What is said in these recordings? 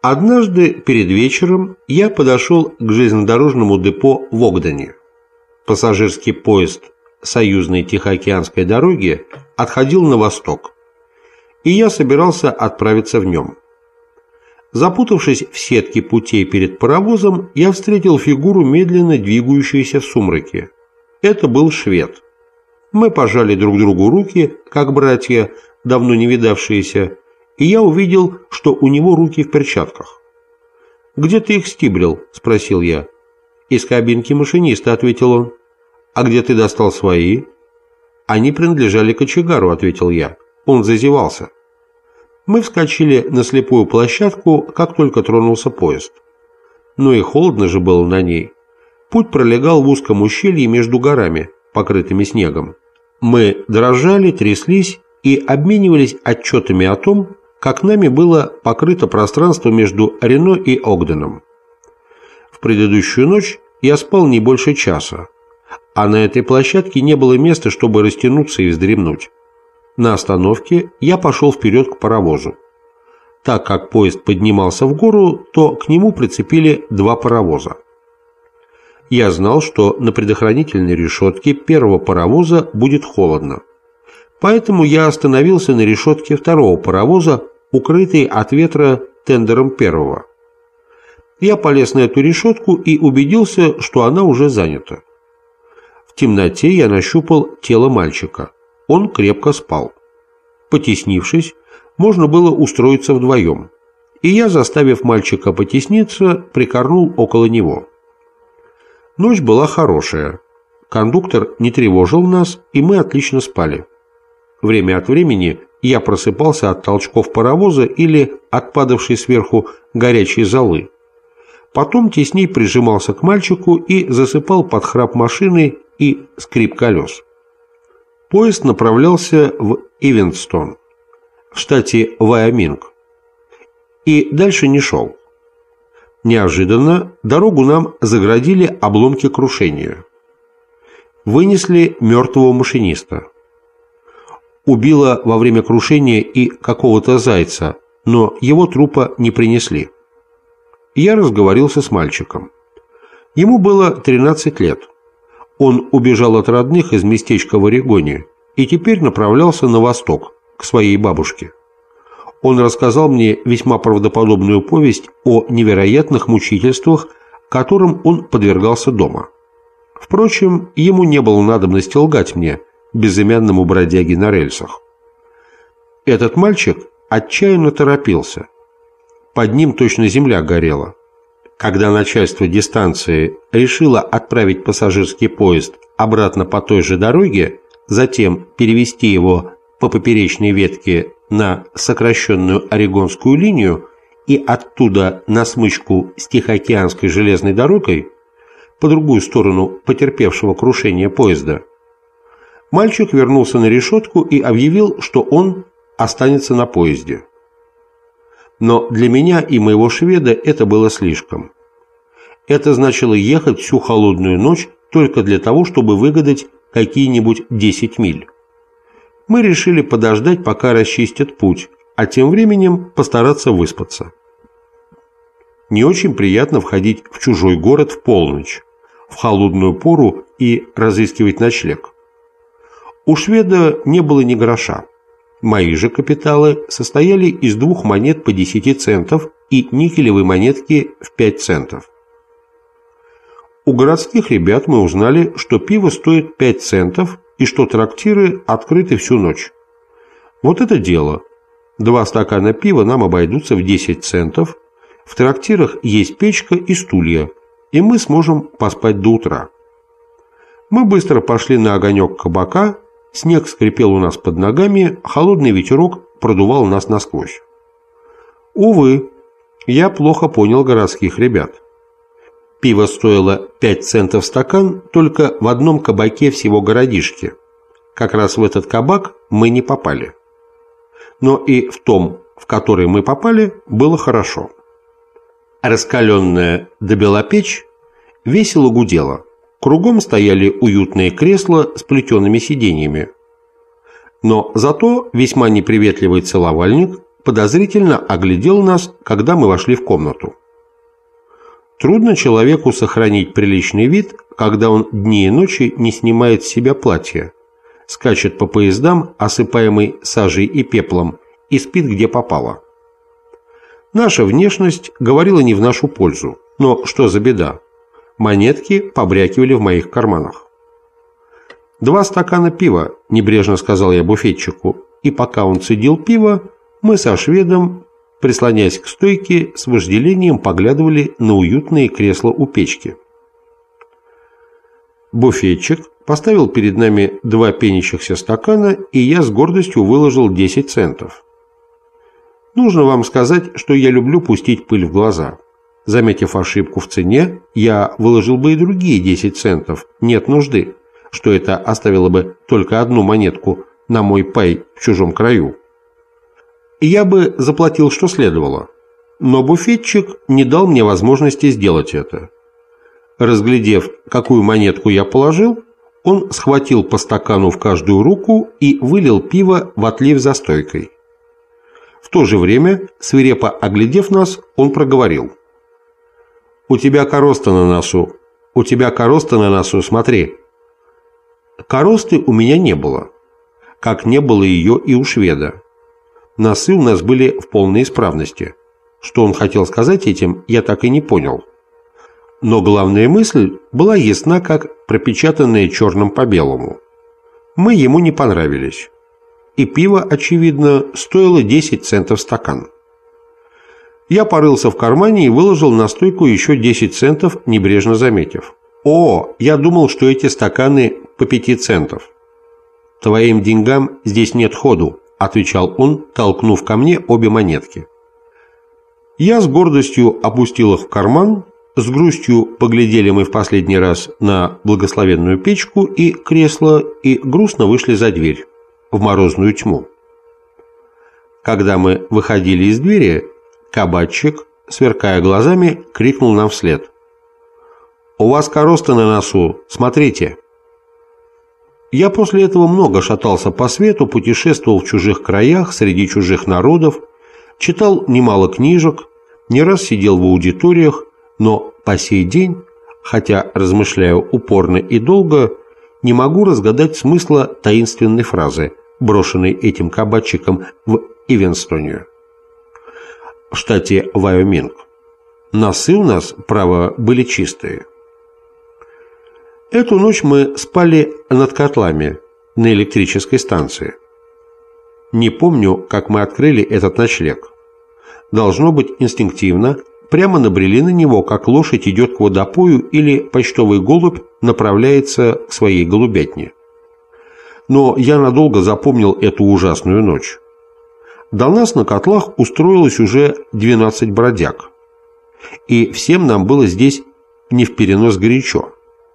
Однажды перед вечером я подошел к железнодорожному депо в Огдене. Пассажирский поезд Союзной Тихоокеанской дороги отходил на восток, и я собирался отправиться в нем. Запутавшись в сетке путей перед паровозом, я встретил фигуру, медленно двигающуюся в сумраке. Это был швед. Мы пожали друг другу руки, как братья, давно не видавшиеся, и я увидел, что у него руки в перчатках. «Где ты их стибрил?» – спросил я. «Из кабинки машиниста», – ответил он. «А где ты достал свои?» «Они принадлежали кочегару», – ответил я. Он зазевался. Мы вскочили на слепую площадку, как только тронулся поезд. Но и холодно же было на ней. Путь пролегал в узком ущелье между горами, покрытыми снегом. Мы дрожали, тряслись и обменивались отчетами о том, как нами было покрыто пространство между Рено и Огденом. В предыдущую ночь я спал не больше часа, а на этой площадке не было места, чтобы растянуться и вздремнуть. На остановке я пошел вперед к паровозу. Так как поезд поднимался в гору, то к нему прицепили два паровоза. Я знал, что на предохранительной решетке первого паровоза будет холодно. Поэтому я остановился на решетке второго паровоза, укрытый от ветра тендером первого. Я полез на эту решетку и убедился, что она уже занята. В темноте я нащупал тело мальчика. Он крепко спал. Потеснившись, можно было устроиться вдвоем, и я, заставив мальчика потесниться, прикорнул около него. Ночь была хорошая. Кондуктор не тревожил нас, и мы отлично спали. Время от времени я просыпался от толчков паровоза или от падавшей сверху горячей золы. Потом тесней прижимался к мальчику и засыпал под храп машины и скрип колес. Поезд направлялся в Ивенстон, в штате Вайоминг, и дальше не шел. Неожиданно дорогу нам заградили обломки крушения. Вынесли мертвого машиниста. Убило во время крушения и какого-то зайца, но его трупа не принесли. Я разговорился с мальчиком. Ему было 13 лет. Он убежал от родных из местечка в Орегоне и теперь направлялся на восток, к своей бабушке. Он рассказал мне весьма правдоподобную повесть о невероятных мучительствах, которым он подвергался дома. Впрочем, ему не было надобности лгать мне, безымянному бродяге на рельсах. Этот мальчик отчаянно торопился. Под ним точно земля горела. Когда начальство дистанции решило отправить пассажирский поезд обратно по той же дороге, затем перевести его по поперечной ветке на сокращенную Орегонскую линию и оттуда на смычку с Тихоокеанской железной дорогой, по другую сторону потерпевшего крушение поезда, мальчик вернулся на решетку и объявил, что он останется на поезде. Но для меня и моего шведа это было слишком. Это значило ехать всю холодную ночь только для того, чтобы выгадать какие-нибудь 10 миль. Мы решили подождать, пока расчистят путь, а тем временем постараться выспаться. Не очень приятно входить в чужой город в полночь, в холодную пору и разыскивать ночлег. У шведа не было ни гроша. Мои же капиталы состояли из 2 монет по 10 центов и никелевой монетки в 5 центов. У городских ребят мы узнали, что пиво стоит 5 центов и что трактиры открыты всю ночь. Вот это дело. 2 стакана пива нам обойдутся в 10 центов, в трактирах есть печка и стулья, и мы сможем поспать до утра. Мы быстро пошли на огонек кабака, снег скрипел у нас под ногами, холодный ветерок продувал нас насквозь. Увы, я плохо понял городских ребят. Пиво стоило 5 центов стакан только в одном кабаке всего городишки. Как раз в этот кабак мы не попали. Но и в том, в который мы попали, было хорошо. Раскаленная до бела печь весело гудела. Кругом стояли уютные кресла с плетеными сиденьями. Но зато весьма неприветливый целовальник подозрительно оглядел нас, когда мы вошли в комнату. Трудно человеку сохранить приличный вид, когда он дни и ночи не снимает с себя платье, скачет по поездам, осыпаемый сажей и пеплом, и спит где попало. Наша внешность говорила не в нашу пользу, но что за беда? Монетки побрякивали в моих карманах. 2 стакана пива, небрежно сказал я буфетчику, и пока он цедил пиво, мы со шведом, прислоняясь к стойке, с вожделением поглядывали на уютные кресла у печки. Буфетчик поставил перед нами 2 пенящихся стакана, и я с гордостью выложил 10 центов. Нужно вам сказать, что я люблю пустить пыль в глаза. Заметив ошибку в цене, я выложил бы и другие 10 центов, нет нужды, что это оставило бы только одну монетку на мой пай в чужом краю. И я бы заплатил, что следовало, но буфетчик не дал мне возможности сделать это. Разглядев, какую монетку я положил, он схватил по стакану в каждую руку и вылил пиво в отлив за стойкой. В то же время, свирепо оглядев нас, он проговорил: «У тебя короста на носу, у тебя короста на носу, смотри». Коросты у меня не было, как не было ее и у шведа. Носы у нас были в полной исправности. Что он хотел сказать этим, я так и не понял. Но главная мысль была ясна, как пропечатанная черным по белому. Мы ему не понравились. И пиво, очевидно, стоило 10 центов стакан. Я порылся в кармане и выложил на стойку еще 10 центов, небрежно заметив: «О, я думал, что эти стаканы по 5 центов». «Твоим деньгам здесь нет ходу», — отвечал он, толкнув ко мне обе монетки. Я с гордостью опустил их в карман, с грустью поглядели мы в последний раз на благословенную печку и кресло и грустно вышли за дверь, в морозную тьму. Когда мы выходили из двери, кабачик, сверкая глазами, крикнул нам вслед: «У вас короста на носу, смотрите!» Я после этого много шатался по свету, путешествовал в чужих краях, среди чужих народов, читал немало книжек, не раз сидел в аудиториях, но по сей день, хотя размышляю упорно и долго, не могу разгадать смысла таинственной фразы, брошенной этим кабачиком в Ивенстоне, в штате Вайоминг. Носы у нас, право, были чистые. Эту ночь мы спали над котлами на электрической станции. Не помню, как мы открыли этот ночлег. Должно быть, инстинктивно прямо набрели на него, как лошадь идет к водопою или почтовый голубь направляется к своей голубятне. Но я надолго запомнил эту ужасную ночь. До нас на котлах устроилось уже 12 бродяг. И всем нам было здесь не вперенос горячо.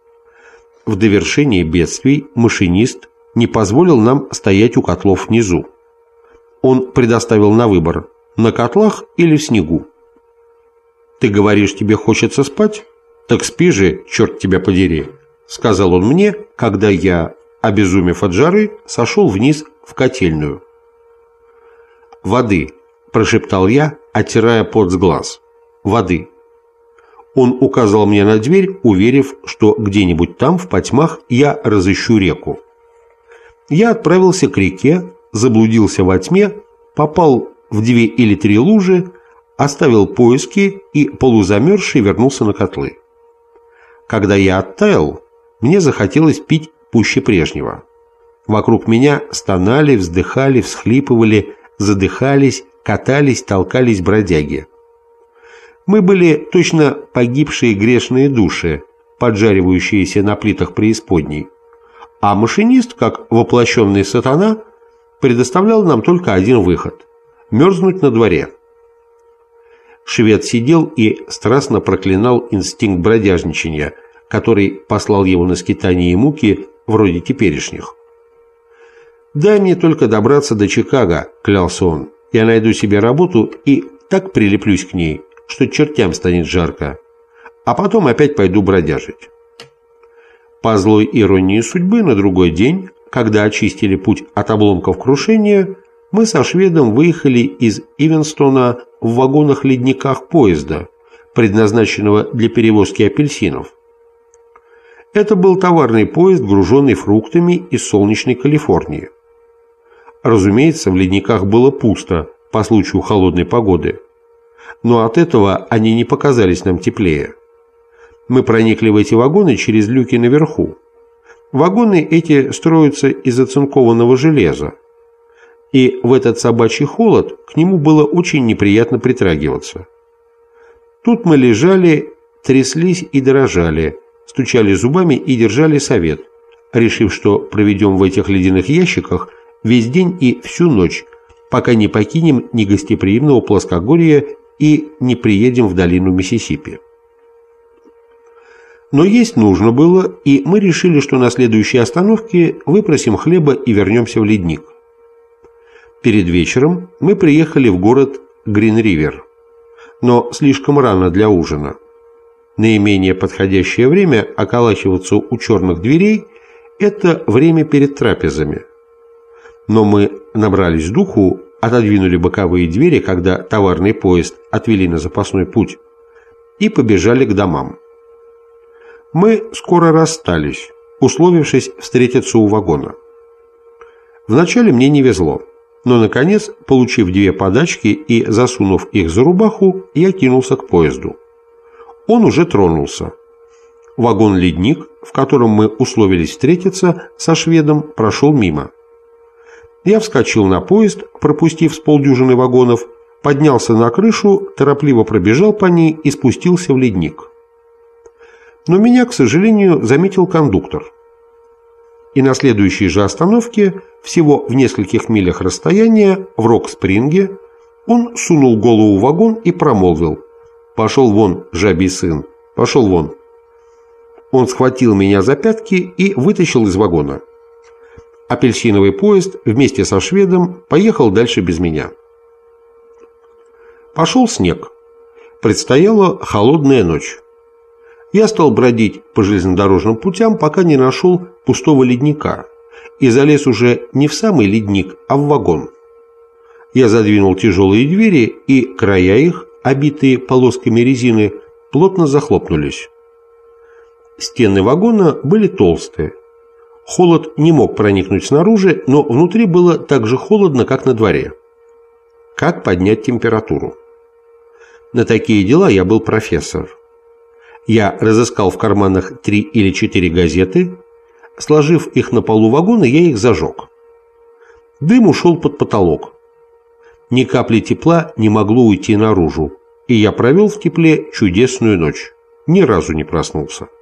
В довершение бедствий машинист не позволил нам стоять у котлов внизу. Он предоставил на выбор: на котлах или в снегу. «Ты говоришь, тебе хочется спать? Так спи же, черт тебя подери», — сказал он мне, когда я, обезумев от жары, сошел вниз в котельную. «Воды», — прошептал я, оттирая пот с глаз. «Воды». Он указал мне на дверь, уверив, что где-нибудь там, в потьмах, я разыщу реку. Я отправился к реке, заблудился во тьме, попал в 2 или 3 лужи, оставил поиски и, полузамерзший, вернулся на котлы. Когда я оттаял, мне захотелось пить пуще прежнего. Вокруг меня стонали, вздыхали, всхлипывали, задыхались, катались, толкались бродяги. Мы были точно погибшие грешные души, поджаривающиеся на плитах преисподней, а машинист, как воплощенный сатана, предоставлял нам только один выход – мерзнуть на дворе. Швед сидел и страстно проклинал инстинкт бродяжничания, который послал его на скитания и муки вроде теперешних. «Дай мне только добраться до Чикаго», – клялся он, – «я найду себе работу и так прилеплюсь к ней, что чертям станет жарко, а потом опять пойду бродяжить». По злой иронии судьбы, на другой день, когда очистили путь от обломков крушения, мы со шведом выехали из Ивенстона в вагонах-ледниках поезда, предназначенного для перевозки апельсинов. Это был товарный поезд, груженный фруктами из солнечной Калифорнии. Разумеется, в ледниках было пусто по случаю холодной погоды, но от этого они не показались нам теплее. Мы проникли в эти вагоны через люки наверху. Вагоны эти строятся из оцинкованного железа, и в этот собачий холод к нему было очень неприятно притрагиваться. Тут мы лежали, тряслись и дрожали, стучали зубами и держали совет, решив, что проведем в этих ледяных ящиках весь день и всю ночь, пока не покинем негостеприимного плоскогорья и не приедем в долину Миссисипи. Но есть нужно было, и мы решили, что на следующей остановке выпросим хлеба и вернемся в ледник. Перед вечером мы приехали в город Грин-Ривер, но слишком рано для ужина. Наименее подходящее время околачиваться у черных дверей – это время перед трапезами. Но мы набрались духу, отодвинули боковые двери, когда товарный поезд отвели на запасной путь, и побежали к домам. Мы скоро расстались, условившись встретиться у вагона. Вначале мне не везло, но, наконец, получив 2 подачки и засунув их за рубаху, я кинулся к поезду. Он уже тронулся. Вагон-ледник, в котором мы условились встретиться со шведом, прошел мимо. Я вскочил на поезд, пропустив с полдюжины вагонов, поднялся на крышу, торопливо пробежал по ней и спустился в ледник. Но меня, к сожалению, заметил кондуктор. И на следующей же остановке, всего в нескольких милях расстояния, в Рок-Спринге, он сунул голову в вагон и промолвил: «Пошел вон, жабий сын, пошел вон». Он схватил меня за пятки и вытащил из вагона. Апельсиновый поезд вместе со шведом поехал дальше без меня. Пошел снег. Предстояла холодная ночь. Я стал бродить по железнодорожным путям, пока не нашел пустого ледника, и залез уже не в самый ледник, а в вагон. Я задвинул тяжелые двери, и края их, обитые полосками резины, плотно захлопнулись. Стены вагона были толстые. Холод не мог проникнуть снаружи, но внутри было так же холодно, как на дворе. Как поднять температуру? На такие дела я был профессор. Я разыскал в карманах 3 или 4 газеты. Сложив их на полу вагона, я их зажег. Дым ушел под потолок. Ни капли тепла не могло уйти наружу, и я провел в тепле чудесную ночь. Ни разу не проснулся.